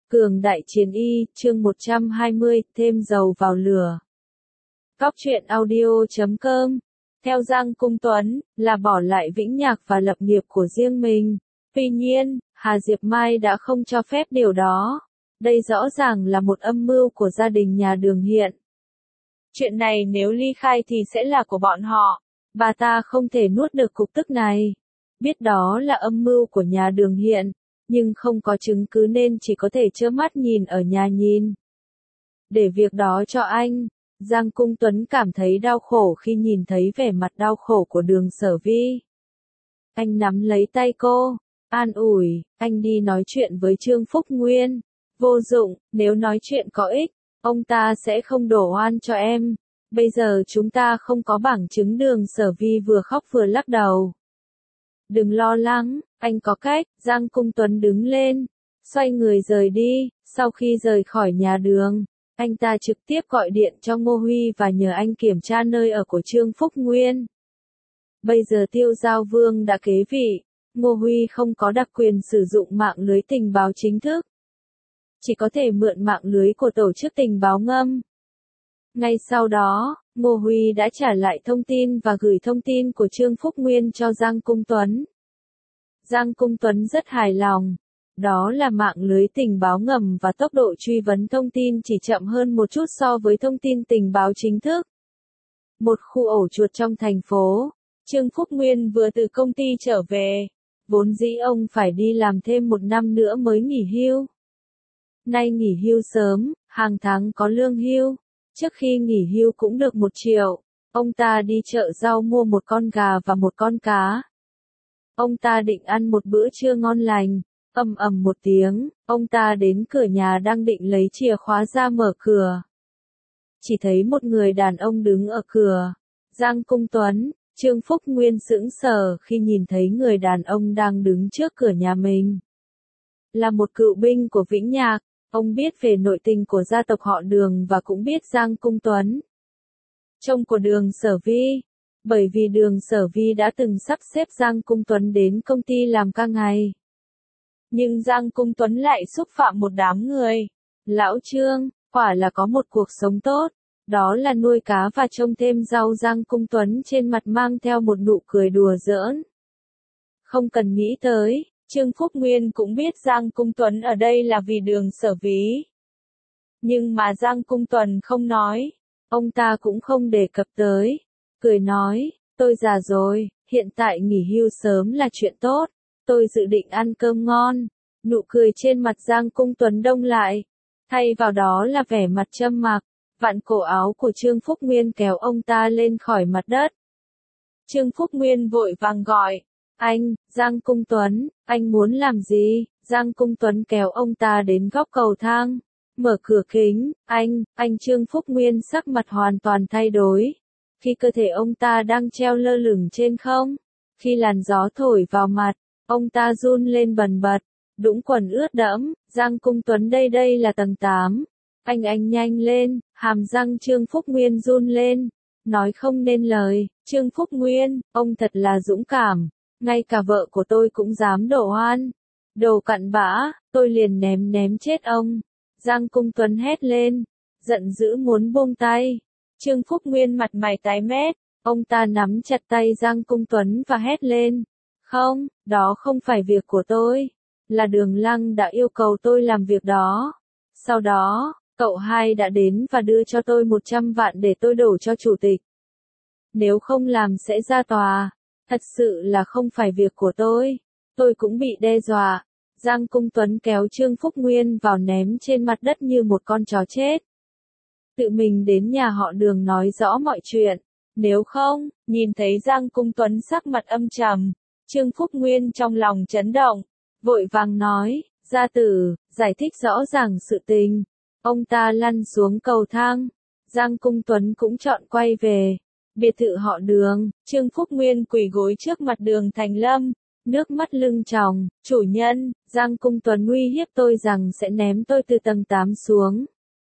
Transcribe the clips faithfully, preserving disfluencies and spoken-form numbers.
Cường đại chiến y, chương một trăm hai mươi, thêm dầu vào lửa. Góc truyện audio chấm com. Theo Giang Cung Tuấn, là bỏ lại Vĩnh Nhạc và lập nghiệp của riêng mình. Tuy nhiên, Hà Diệp Mai đã không cho phép điều đó. Đây rõ ràng là một âm mưu của gia đình nhà Đường Hiện. Chuyện này nếu ly khai thì sẽ là của bọn họ. Bà ta không thể nuốt được cục tức này. Biết đó là âm mưu của nhà Đường Hiện, nhưng không có chứng cứ nên chỉ có thể trơ mắt nhìn ở nhà nhìn. Để việc đó cho anh, Giang Cung Tuấn cảm thấy đau khổ khi nhìn thấy vẻ mặt đau khổ của Đường Sở Vi. Anh nắm lấy tay cô, an ủi, anh đi nói chuyện với Trương Phúc Nguyên. Vô dụng, nếu nói chuyện có ích, ông ta sẽ không đổ oan cho em. Bây giờ chúng ta không có bằng chứng. Đường Sở Vi vừa khóc vừa lắc đầu. Đừng lo lắng, anh có cách. Giang Cung Tuấn đứng lên, xoay người rời đi. Sau khi rời khỏi nhà Đường, anh ta trực tiếp gọi điện cho Ngô Huy và nhờ anh kiểm tra nơi ở của Trương Phúc Nguyên. Bây giờ Tiêu Giao Vương đã kế vị, Ngô Huy không có đặc quyền sử dụng mạng lưới tình báo chính thức, chỉ có thể mượn mạng lưới của tổ chức tình báo ngầm. Ngay sau đó, Ngô Huy đã trả lại thông tin và gửi thông tin của Trương Phúc Nguyên cho Giang Cung Tuấn. Giang Cung Tuấn rất hài lòng. Đó là mạng lưới tình báo ngầm và tốc độ truy vấn thông tin chỉ chậm hơn một chút so với thông tin tình báo chính thức. Một khu ổ chuột trong thành phố. Trương Phúc Nguyên vừa từ công ty trở về. Vốn dĩ ông phải đi làm thêm một năm nữa mới nghỉ hưu. Nay nghỉ hưu sớm, hàng tháng có lương hưu. Trước khi nghỉ hưu cũng được một triệu. Ông ta đi chợ rau mua một con gà và một con cá. Ông ta định ăn một bữa trưa ngon lành. Ầm ầm một tiếng, ông ta đến cửa nhà đang định lấy chìa khóa ra mở cửa. Chỉ thấy một người đàn ông đứng ở cửa. Giang Cung Tuấn, Trương Phúc Nguyên sững sờ khi nhìn thấy người đàn ông đang đứng trước cửa nhà mình. Là một cựu binh của Vĩnh Nhạc, ông biết về nội tình của gia tộc họ Đường và cũng biết Giang Cung Tuấn. Chồng của Đường Sở Vi, bởi vì Đường Sở Vi đã từng sắp xếp Giang Cung Tuấn đến công ty làm ca ngày. Nhưng Giang Cung Tuấn lại xúc phạm một đám người. Lão Trương, quả là có một cuộc sống tốt. Đó là nuôi cá và trông thêm rau. Giang Cung Tuấn trên mặt mang theo một nụ cười đùa giỡn. Không cần nghĩ tới, Trương Phúc Nguyên cũng biết Giang Cung Tuấn ở đây là vì Đường Sở Vi. Nhưng mà Giang Cung Tuấn không nói. Ông ta cũng không đề cập tới. Cười nói, tôi già rồi, hiện tại nghỉ hưu sớm là chuyện tốt. Tôi dự định ăn cơm ngon. Nụ cười trên mặt Giang Cung Tuấn đông lại. Thay vào đó là vẻ mặt trầm mặc. Vặn cổ áo của Trương Phúc Nguyên kéo ông ta lên khỏi mặt đất. Trương Phúc Nguyên vội vàng gọi. Anh, Giang Cung Tuấn, anh muốn làm gì? Giang Cung Tuấn kéo ông ta đến góc cầu thang. Mở cửa kính. Anh, anh Trương Phúc Nguyên sắc mặt hoàn toàn thay đổi. Khi cơ thể ông ta đang treo lơ lửng trên không. Khi làn gió thổi vào mặt. Ông ta run lên bần bật, đũng quần ướt đẫm. Giang Cung Tuấn đây đây là tầng tám. Anh anh nhanh lên. Hàm răng Trương Phúc Nguyên run lên. Nói không nên lời. Trương Phúc Nguyên, ông thật là dũng cảm. Ngay cả vợ của tôi cũng dám đổ oan. Đồ cặn bã, tôi liền ném ném chết ông. Giang Cung Tuấn hét lên. Giận dữ muốn buông tay. Trương Phúc Nguyên mặt mày tái mét. Ông ta nắm chặt tay Giang Cung Tuấn và hét lên. Không, đó không phải việc của tôi. Là Đường Lăng đã yêu cầu tôi làm việc đó. Sau đó, cậu hai đã đến và đưa cho tôi một trăm vạn để tôi đổ cho chủ tịch. Nếu không làm sẽ ra tòa. Thật sự là không phải việc của tôi. Tôi cũng bị đe dọa. Giang Cung Tuấn kéo Trương Phúc Nguyên vào ném trên mặt đất như một con chó chết. Tự mình đến nhà họ Đường nói rõ mọi chuyện. Nếu không, nhìn thấy Giang Cung Tuấn sắc mặt âm trầm. Trương Phúc Nguyên trong lòng chấn động, vội vàng nói, gia tử, giải thích rõ ràng sự tình. Ông ta lăn xuống cầu thang. Giang Cung Tuấn cũng chọn quay về. Biệt thự họ Đường. Trương Phúc Nguyên quỳ gối trước mặt Đường Thành Lâm, nước mắt lưng tròng. Chủ nhân, Giang Cung Tuấn uy hiếp tôi rằng sẽ ném tôi từ tầng tám xuống.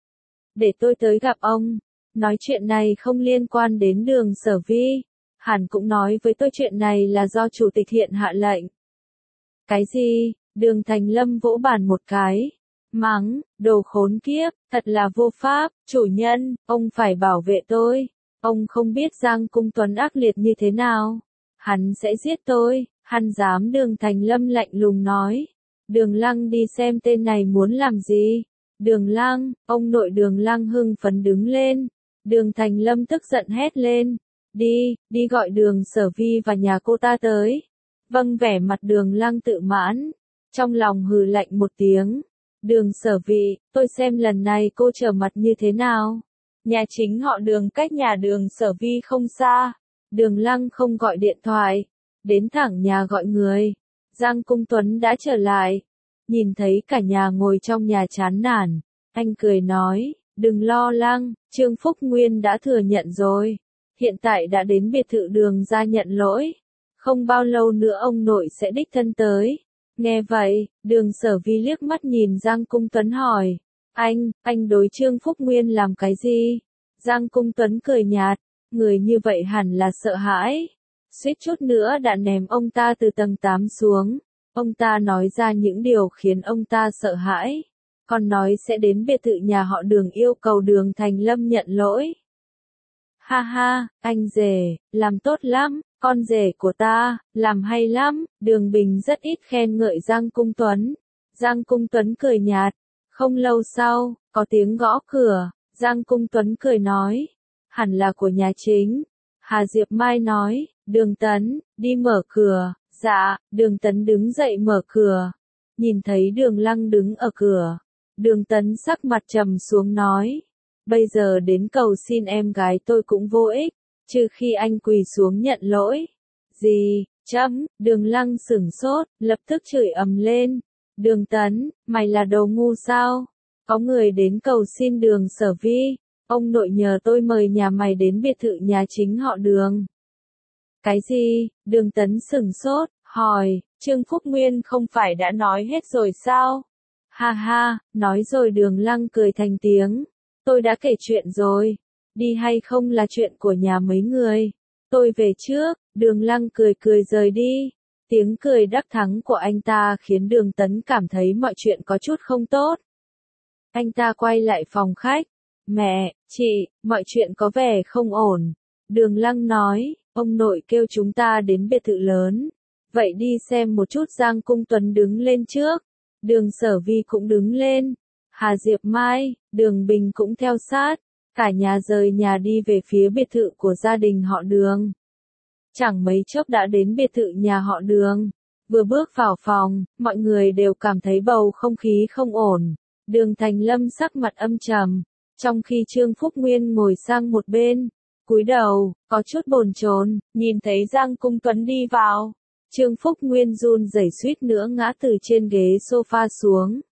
Để tôi tới gặp ông. Nói chuyện này không liên quan đến Đường Sở Vi. Hẳn cũng nói với tôi chuyện này là do chủ tịch Hiện hạ lệnh. Cái gì? Đường Thành Lâm vỗ bàn một cái. mắng, đồ khốn kiếp, thật là vô pháp, chủ nhân, ông phải bảo vệ tôi. Ông không biết Giang Cung Tuấn ác liệt như thế nào. Hắn sẽ giết tôi, hắn dám. Đường Thành Lâm lạnh lùng nói. Đường Lăng đi xem tên này muốn làm gì. Đường Lăng, ông nội Đường Lăng hưng phấn đứng lên. Đường Thành Lâm tức giận hét lên. Đi, đi gọi Đường Sở Vi và nhà cô ta tới. Vâng, vẻ mặt Đường Lăng tự mãn. Trong lòng hừ lạnh một tiếng. Đường Sở Vi, tôi xem lần này cô trở mặt như thế nào. Nhà chính họ Đường cách nhà Đường Sở Vi không xa. Đường Lăng không gọi điện thoại. Đến thẳng nhà gọi người. Giang Cung Tuấn đã trở lại. Nhìn thấy cả nhà ngồi trong nhà chán nản. Anh cười nói, đừng lo lắng, Trương Phúc Nguyên đã thừa nhận rồi. Hiện tại đã đến biệt thự Đường ra nhận lỗi. Không bao lâu nữa ông nội sẽ đích thân tới. Nghe vậy, Đường Sở Vi liếc mắt nhìn Giang Cung Tuấn hỏi. Anh, anh đối Trương Phúc Nguyên làm cái gì? Giang Cung Tuấn cười nhạt. Người như vậy hẳn là sợ hãi. Suýt chút nữa đã ném ông ta từ tầng tám xuống. Ông ta nói ra những điều khiến ông ta sợ hãi. Còn nói sẽ đến biệt thự nhà họ Đường yêu cầu Đường Thành Lâm nhận lỗi. Ha ha, anh rể, làm tốt lắm, con rể của ta, làm hay lắm. Đường Bình rất ít khen ngợi Giang Cung Tuấn. Giang Cung Tuấn cười nhạt. Không lâu sau, có tiếng gõ cửa. Giang Cung Tuấn cười nói. Hẳn là của nhà chính. Hà Diệp Mai nói. Đường Tấn, đi mở cửa. Dạ, Đường Tấn đứng dậy mở cửa. Nhìn thấy Đường Lăng đứng ở cửa. Đường Tấn sắc mặt trầm xuống nói. Bây giờ đến cầu xin em gái tôi cũng vô ích. Trừ khi anh quỳ xuống nhận lỗi. Gì, chấm, Đường Lăng sửng sốt, lập tức chửi ầm lên. Đường Tấn, mày là đồ ngu sao? Có người đến cầu xin Đường Sở Vi. Ông nội nhờ tôi mời nhà mày đến biệt thự nhà chính họ Đường. Cái gì? Đường Tấn sửng sốt, hỏi, Trương Phúc Nguyên không phải đã nói hết rồi sao? Ha ha, nói rồi. Đường Lăng cười thành tiếng. Tôi đã kể chuyện rồi. Đi hay không là chuyện của nhà mấy người. Tôi về trước. Đường Lăng cười cười rời đi. Tiếng cười đắc thắng của anh ta khiến Đường Tấn cảm thấy mọi chuyện có chút không tốt. Anh ta quay lại phòng khách. Mẹ, chị, mọi chuyện có vẻ không ổn. Đường Lăng nói, ông nội kêu chúng ta đến biệt thự lớn. Vậy đi xem một chút. Giang Cung Tuấn đứng lên trước. Đường Sở Vi cũng đứng lên. Hà Diệp Mai, Đường Bình cũng theo sát. Cả nhà rời nhà đi về phía biệt thự của gia đình họ Đường. Chẳng mấy chốc đã đến biệt thự nhà họ Đường. Vừa bước vào phòng, mọi người đều cảm thấy bầu không khí không ổn. Đường Thành Lâm sắc mặt âm trầm. Trong khi Trương Phúc Nguyên ngồi sang một bên, cúi đầu, có chút bồn chồn, nhìn thấy Giang Cung Tuấn đi vào. Trương Phúc Nguyên run rẩy suýt nữa ngã từ trên ghế sofa xuống.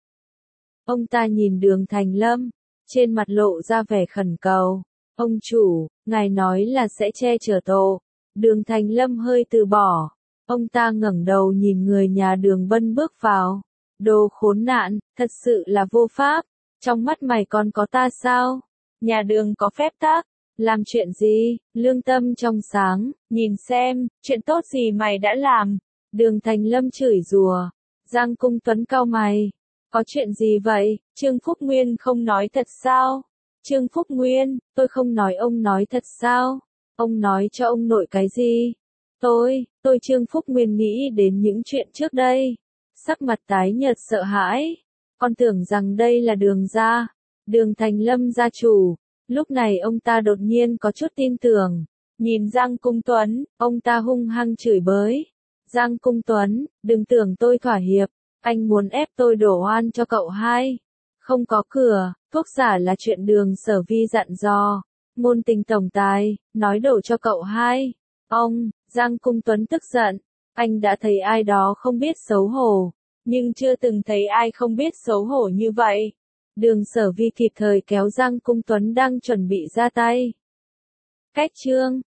Ông ta nhìn Đường Thành Lâm, trên mặt lộ ra vẻ khẩn cầu. Ông chủ, ngài nói là sẽ che chở tổ. Đường Thành Lâm hơi từ bỏ. Ông ta ngẩng đầu nhìn người nhà Đường Bân bước vào. Đồ khốn nạn, thật sự là vô pháp. Trong mắt mày còn có ta sao? Nhà Đường có phép tắc. Làm chuyện gì? Lương tâm trong sáng. Nhìn xem, chuyện tốt gì mày đã làm. Đường Thành Lâm chửi rủa. Giang Cung Tuấn cau mày. Có chuyện gì vậy? Trương Phúc Nguyên không nói thật sao? Trương Phúc Nguyên, tôi không nói, ông nói thật sao? Ông nói cho ông nội cái gì? Tôi, tôi Trương Phúc Nguyên nghĩ đến những chuyện trước đây. Sắc mặt tái nhợt sợ hãi. Con tưởng rằng đây là Đường gia. Đường Thành Lâm gia chủ. Lúc này ông ta đột nhiên có chút tin tưởng. Nhìn Giang Cung Tuấn, ông ta hung hăng chửi bới. Giang Cung Tuấn, đừng tưởng tôi thỏa hiệp. Anh muốn ép tôi đổ oan cho cậu hai. Không có cửa, thuốc giả là chuyện Đường Sở Vi dặn dò. Ngôn tình tổng tài, nói đổ cho cậu hai. Ông, Giang Cung Tuấn tức giận. Anh đã thấy ai đó không biết xấu hổ. Nhưng chưa từng thấy ai không biết xấu hổ như vậy. Đường Sở Vi kịp thời kéo Giang Cung Tuấn đang chuẩn bị ra tay. Cách chương